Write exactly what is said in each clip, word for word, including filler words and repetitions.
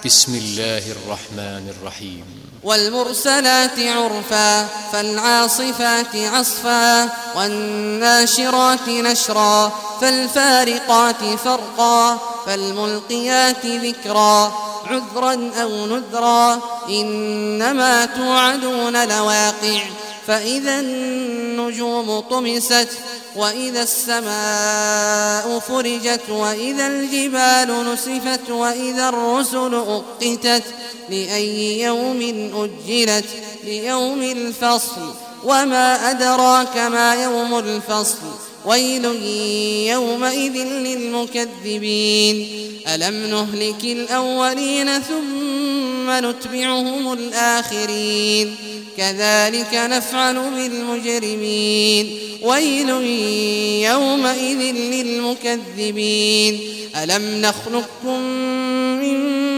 بسم الله الرحمن الرحيم. والمرسلات عرفا فالعاصفات عصفا والناشرات نشرا فالفارقات فرقا فالملقيات ذكرا عذرا أو نذرا إنما توعدون لواقع فإذا النجوم طمست وإذا السماء فرجت وإذا الجبال نسفت وإذا الرسل أقتت لأي يوم أجلت ليوم الفصل وما أدراك ما يوم الفصل ويل يومئذ للمكذبين ألم نهلك الأولين ثم نتبعهم الآخرين كذلك نفعل بالمجرمين ويل يومئذ للمكذبين ألم نخلقكم من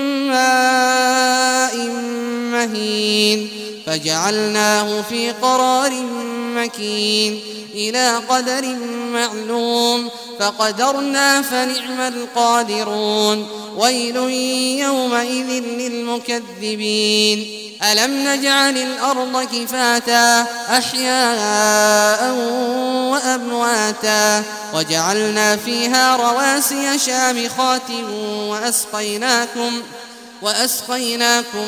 ماء مهين فجعلناه في قرار مكين إلى قدر معلوم فقدرنا فنعم القادرون ويل يومئذ للمكذبين ألم نجعل الأرض كفاتا أحياء وأمواتا وجعلنا فيها رواسي شامخات وأسقيناكم وأسقيناكم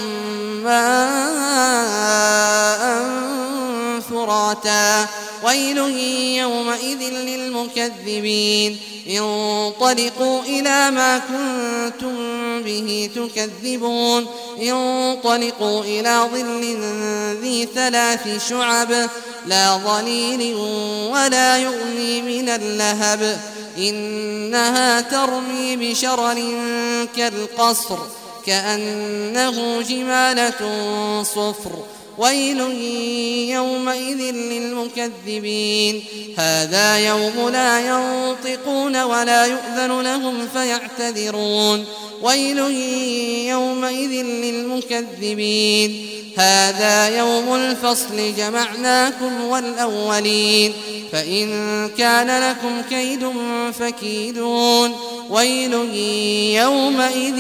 ماء فراتا ويل يومئذ للمكذبين انطلقوا إلى ما كنتم به تكذبون انطلقوا إلى ظل ذي ثلاث شعب لا ظليل ولا يغني من اللهب إنها ترمي بشرر كالقصر كأنه جمالة صفر ويل يومئذ للمكذبين هذا يوم لا ينطقون ولا يؤذن لهم فيعتذرون ويل يومئذ للمكذبين هذا يوم الفصل جمعناكم والأولين فإن كان لكم كيد فكيدون ويل يومئذ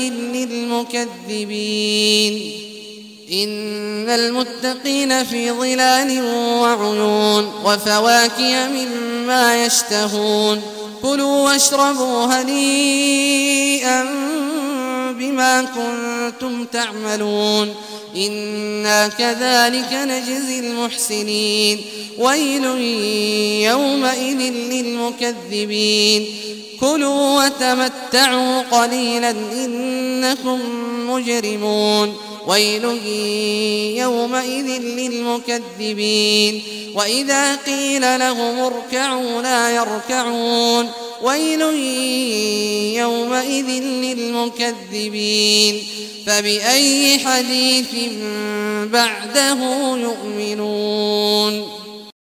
للمكذبين إن المتقين في ظلال وعيون وفواكه مما يشتهون كلوا واشربوا هنيئا بما كنتم تعملون إنا كذلك نجزي المحسنين ويل يومئذ للمكذبين كلوا وتمتعوا قليلا إنكم مجرمون ويل يومئذ للمكذبين وإذا قيل لهم اركعوا لا يركعون ويل يومئذ للمكذبين فبأي حديث بعده يؤمنون.